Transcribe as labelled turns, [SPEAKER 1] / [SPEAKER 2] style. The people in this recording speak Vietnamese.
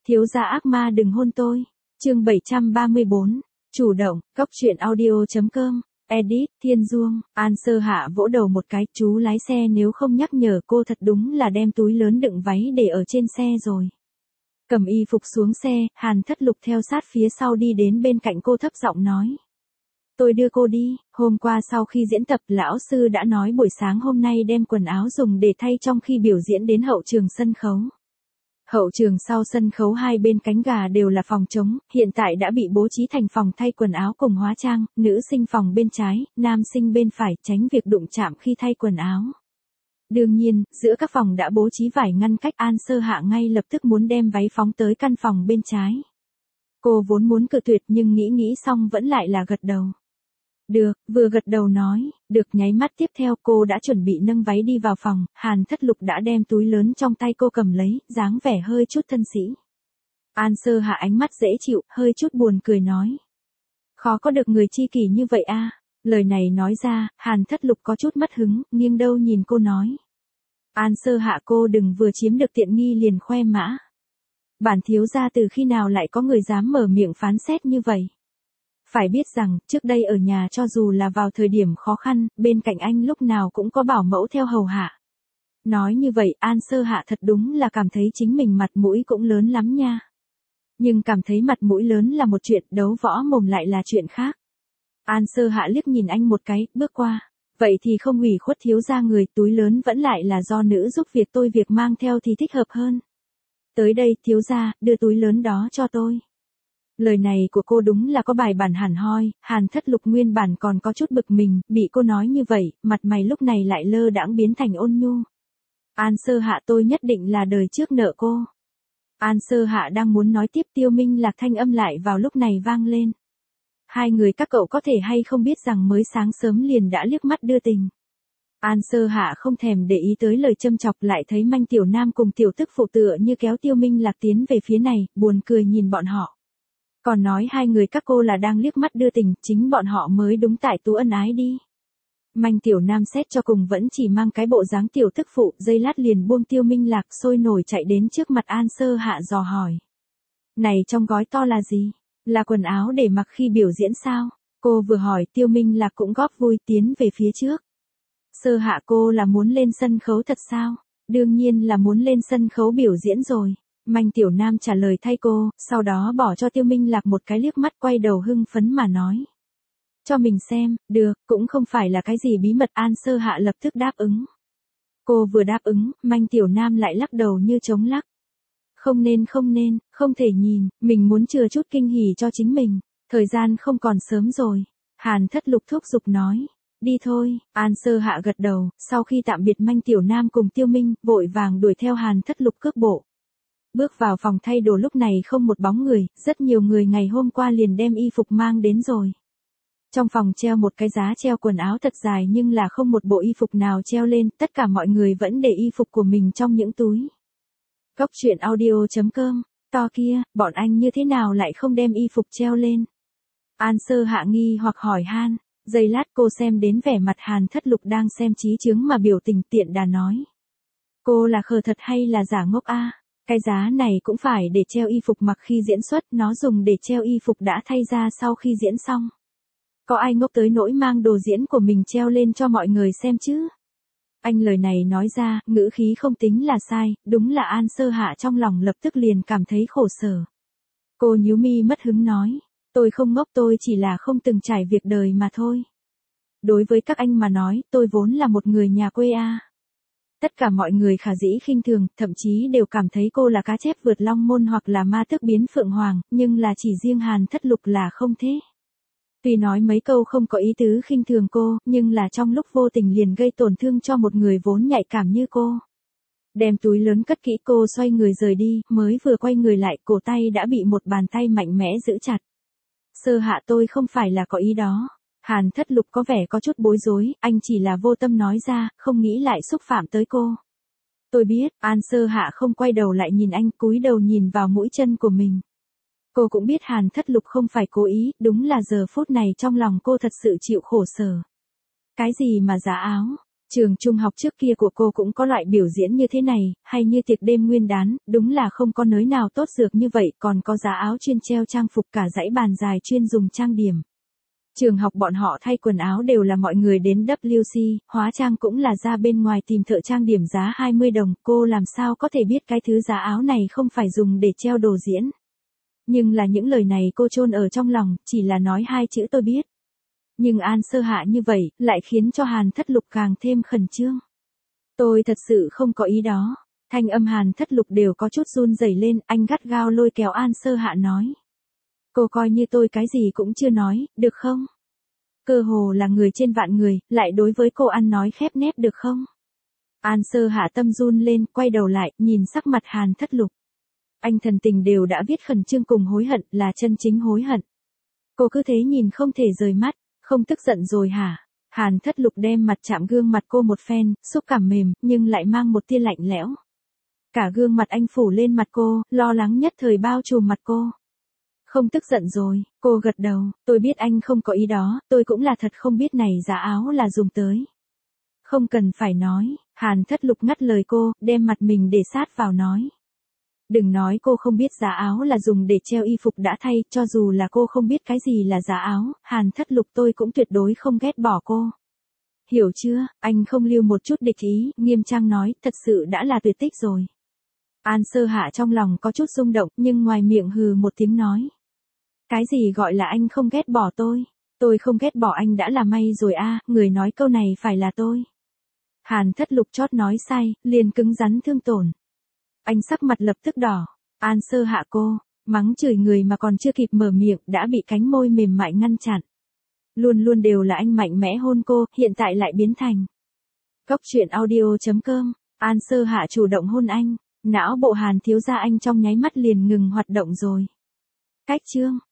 [SPEAKER 1] Thiếu gia ác ma đừng hôn tôi. Chương 734. Chủ động, Cốc truyện audio.com. Edit, Thiên Duông. An Sơ Hạ vỗ đầu một cái, chú lái xe nếu không nhắc nhở cô thật đúng là đem túi lớn đựng váy để ở trên xe rồi. Cầm y phục xuống xe, Hàn Thất Lục theo sát phía sau đi đến bên cạnh cô thấp giọng nói. Tôi đưa cô đi, hôm qua sau khi diễn tập lão sư đã nói buổi sáng hôm nay đem quần áo dùng để thay trong khi biểu diễn đến hậu trường sân khấu. Hậu trường sau sân khấu hai bên cánh gà đều là phòng trống, hiện tại đã bị bố trí thành phòng thay quần áo cùng hóa trang, nữ sinh phòng bên trái, nam sinh bên phải, tránh việc đụng chạm khi thay quần áo. Đương nhiên, giữa các phòng đã bố trí vải ngăn cách. An Sơ Hạ ngay lập tức muốn đem váy phóng tới căn phòng bên trái. Cô vốn muốn cự tuyệt nhưng nghĩ xong vẫn lại là gật đầu. Được, vừa gật đầu nói, được nháy mắt tiếp theo cô đã chuẩn bị nâng váy đi vào phòng, Hàn Thất Lục đã đem túi lớn trong tay cô cầm lấy, dáng vẻ hơi chút thân sĩ. An Sơ Hạ ánh mắt dễ chịu, hơi chút buồn cười nói. Khó có được người chi kỷ như vậy a. Lời này nói ra, Hàn Thất Lục có chút mất hứng, nghiêng đầu nhìn cô nói. An Sơ Hạ cô đừng vừa chiếm được tiện nghi liền khoe mã. Bản thiếu gia từ khi nào lại có người dám mở miệng phán xét như vậy. Phải biết rằng, trước đây ở nhà cho dù là vào thời điểm khó khăn, bên cạnh anh lúc nào cũng có bảo mẫu theo hầu hạ. Nói như vậy, An Sơ Hạ thật đúng là cảm thấy chính mình mặt mũi cũng lớn lắm nha. Nhưng cảm thấy mặt mũi lớn là một chuyện, đấu võ mồm lại là chuyện khác. An Sơ Hạ liếc nhìn anh một cái, bước qua. Vậy thì không ủy khuất thiếu gia người, túi lớn vẫn lại là do nữ giúp việc tôi việc mang theo thì thích hợp hơn. Tới đây, thiếu gia, đưa túi lớn đó cho tôi. Lời này của cô đúng là có bài bản hẳn hoi, Hàn Thất Lục nguyên bản còn có chút bực mình, bị cô nói như vậy, mặt mày lúc này lại lơ đãng biến thành ôn nhu. An Sơ Hạ tôi nhất định là đời trước nợ cô. An Sơ Hạ đang muốn nói tiếp Tiêu Minh Lạc thanh âm lại vào lúc này vang lên. Hai người các cậu có thể hay không biết rằng mới sáng sớm liền đã liếc mắt đưa tình. An Sơ Hạ không thèm để ý tới lời châm chọc lại thấy Manh Tiểu Nam cùng tiểu tức phụ tựa như kéo Tiêu Minh Lạc tiến về phía này, buồn cười nhìn bọn họ. Còn nói hai người các cô là đang liếc mắt đưa tình, chính bọn họ mới đúng tại tú ân ái đi. Manh Tiểu Nam xét cho cùng vẫn chỉ mang cái bộ dáng tiểu tức phụ, giây lát liền buông Tiêu Minh Lạc sôi nổi chạy đến trước mặt An Sơ Hạ dò hỏi. Này trong gói to là gì? Là quần áo để mặc khi biểu diễn sao? Cô vừa hỏi Tiêu Minh Lạc cũng góp vui tiến về phía trước. Sơ Hạ cô là muốn lên sân khấu thật sao? Đương nhiên là muốn lên sân khấu biểu diễn rồi. Manh Tiểu Nam trả lời thay cô, sau đó bỏ cho Tiêu Minh Lạc một cái liếc mắt quay đầu hưng phấn mà nói. Cho mình xem, được, cũng không phải là cái gì bí mật. An Sơ Hạ lập tức đáp ứng. Cô vừa đáp ứng, Manh Tiểu Nam lại lắc đầu như trống lắc. Không nên, không thể nhìn, mình muốn chừa chút kinh hỉ cho chính mình, thời gian không còn sớm rồi. Hàn Thất Lục thúc giục nói. Đi thôi, An Sơ Hạ gật đầu, sau khi tạm biệt Manh Tiểu Nam cùng Tiêu Minh, vội vàng đuổi theo Hàn Thất Lục cước bộ. Bước vào phòng thay đồ lúc này không một bóng người, rất nhiều người ngày hôm qua liền đem y phục mang đến rồi. Trong phòng treo một cái giá treo quần áo thật dài nhưng là không một bộ y phục nào treo lên, tất cả mọi người vẫn để y phục của mình trong những túi. Cốc truyện audio.com, to kia, bọn anh như thế nào lại không đem y phục treo lên? An Sơ Hạ nghi hoặc hỏi han, giây lát cô xem đến vẻ mặt Hàn Thất Lục đang xem trí chướng mà biểu tình tiện đà nói. Cô là khờ thật hay là giả ngốc a? Cái giá này cũng phải để treo y phục mặc khi diễn xuất, nó dùng để treo y phục đã thay ra sau khi diễn xong. Có ai ngốc tới nỗi mang đồ diễn của mình treo lên cho mọi người xem chứ? Anh lời này nói ra, ngữ khí không tính là sai, đúng là An Sơ Hạ trong lòng lập tức liền cảm thấy khổ sở. Cô nhíu mi mất hứng nói, tôi không ngốc, tôi chỉ là không từng trải việc đời mà thôi. Đối với các anh mà nói, tôi vốn là một người nhà quê a. Tất cả mọi người khả dĩ khinh thường, thậm chí đều cảm thấy cô là cá chép vượt long môn hoặc là ma tước biến phượng hoàng, nhưng là chỉ riêng Hàn Thất Lục là không thế. Tuy nói mấy câu không có ý tứ khinh thường cô, nhưng là trong lúc vô tình liền gây tổn thương cho một người vốn nhạy cảm như cô. Đem túi lớn cất kỹ cô xoay người rời đi, mới vừa quay người lại cổ tay đã bị một bàn tay mạnh mẽ giữ chặt. Sơ Hạ tôi không phải là có ý đó. Hàn Thất Lục có vẻ có chút bối rối, anh chỉ là vô tâm nói ra, không nghĩ lại xúc phạm tới cô. Tôi biết, An Sơ Hạ không quay đầu lại nhìn anh, cúi đầu nhìn vào mũi chân của mình. Cô cũng biết Hàn Thất Lục không phải cố ý, đúng là giờ phút này trong lòng cô thật sự chịu khổ sở. Cái gì mà giá áo? Trường trung học trước kia của cô cũng có loại biểu diễn như thế này, hay như tiệc đêm nguyên đán, đúng là không có nới nào tốt dược như vậy, còn có giá áo chuyên treo trang phục cả dãy bàn dài chuyên dùng trang điểm. Trường học bọn họ thay quần áo đều là mọi người đến WC, hóa trang cũng là ra bên ngoài tìm thợ trang điểm giá 20 đồng, cô làm sao có thể biết cái thứ giá áo này không phải dùng để treo đồ diễn. Nhưng là những lời này cô chôn ở trong lòng, chỉ là nói hai chữ tôi biết. Nhưng An Sơ Hạ như vậy, lại khiến cho Hàn Thất Lục càng thêm khẩn trương. Tôi thật sự không có ý đó. Thanh âm Hàn Thất Lục đều có chút run rẩy lên, anh gắt gao lôi kéo An Sơ Hạ nói. Cô coi như tôi cái gì cũng chưa nói, được không? Cơ hồ là người trên vạn người, lại đối với cô ăn nói khép nép được không? An Sơ Hạ tâm run lên, quay đầu lại, nhìn sắc mặt Hàn Thất Lục. Anh thần tình đều đã viết khẩn trương cùng hối hận, là chân chính hối hận. Cô cứ thế nhìn không thể rời mắt, không tức giận rồi hả? Hàn Thất Lục đem mặt chạm gương mặt cô một phen, xúc cảm mềm, nhưng lại mang một tia lạnh lẽo. Cả gương mặt anh phủ lên mặt cô, lo lắng nhất thời bao trùm mặt cô. Không tức giận rồi, cô gật đầu, tôi biết anh không có ý đó, tôi cũng là thật không biết này giá áo là dùng tới. Không cần phải nói, Hàn Thất Lục ngắt lời cô, đem mặt mình để sát vào nói. Đừng nói cô không biết giá áo là dùng để treo y phục đã thay, cho dù là cô không biết cái gì là giá áo, Hàn Thất Lục tôi cũng tuyệt đối không ghét bỏ cô. Hiểu chưa, anh không lưu một chút địch ý, nghiêm trang nói, thật sự đã là tuyệt tích rồi. An Sơ Hạ trong lòng có chút rung động, nhưng ngoài miệng hừ một tiếng nói. Cái gì gọi là anh không ghét bỏ tôi không ghét bỏ anh đã là may rồi a, người nói câu này phải là tôi. Hàn Thất Lục chót nói sai, liền cứng rắn thương tổn. Anh sắc mặt lập tức đỏ, An Sơ Hạ cô, mắng chửi người mà còn chưa kịp mở miệng, đã bị cánh môi mềm mại ngăn chặn. Luôn luôn đều là anh mạnh mẽ hôn cô, hiện tại lại biến thành. Góc truyện audio.com, An Sơ Hạ chủ động hôn anh, não bộ Hàn thiếu gia anh trong nháy mắt liền ngừng hoạt động rồi. Cách chương